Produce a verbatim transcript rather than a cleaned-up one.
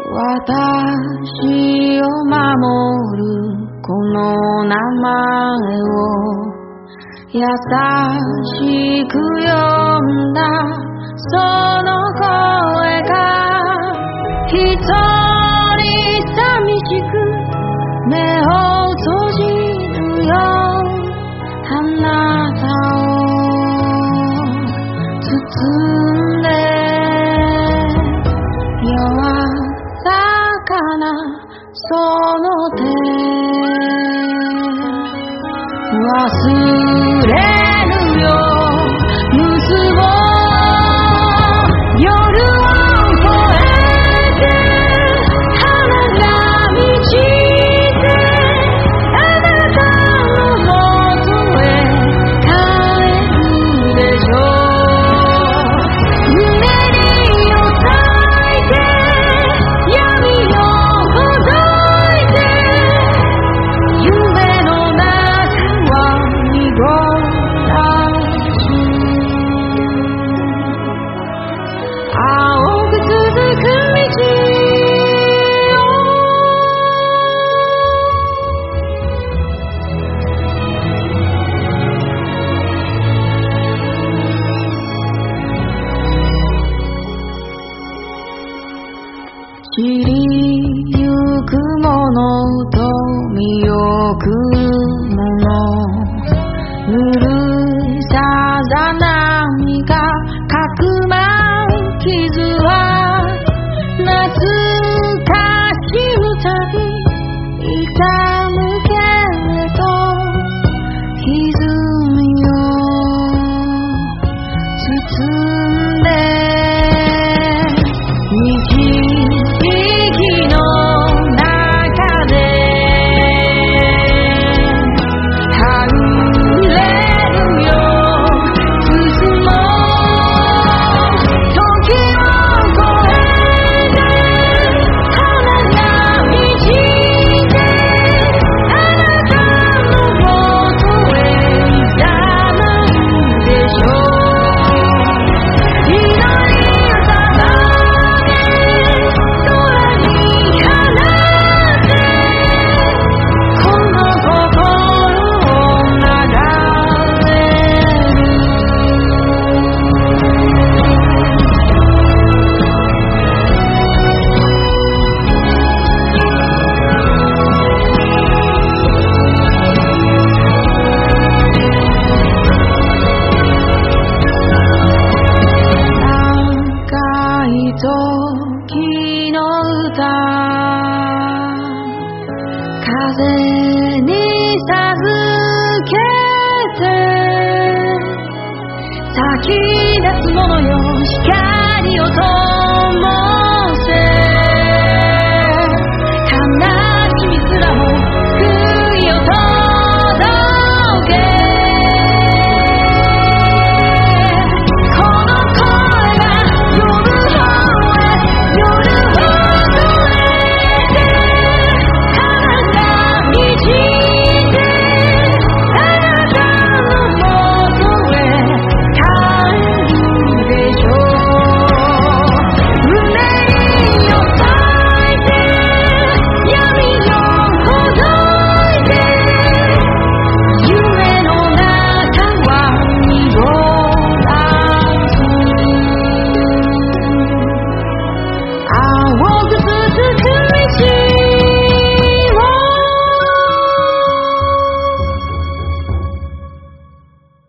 私を守るこの名前を優しく呼んだその声が一人寂しく目を閉じるよあなたを包んで柔らかなその手忘れるよ結ぼう夜を越えて花が満ちてあなたの元へ帰るでしょう胸にを咲いて闇をほどいて夢の中は濁らし青く続く道散りゆくものと見送るものぬるさざ波がかくまう傷は懐かしむたび痛むけれど歪みを包んで時の歌風に授けて咲き出すものよ光をと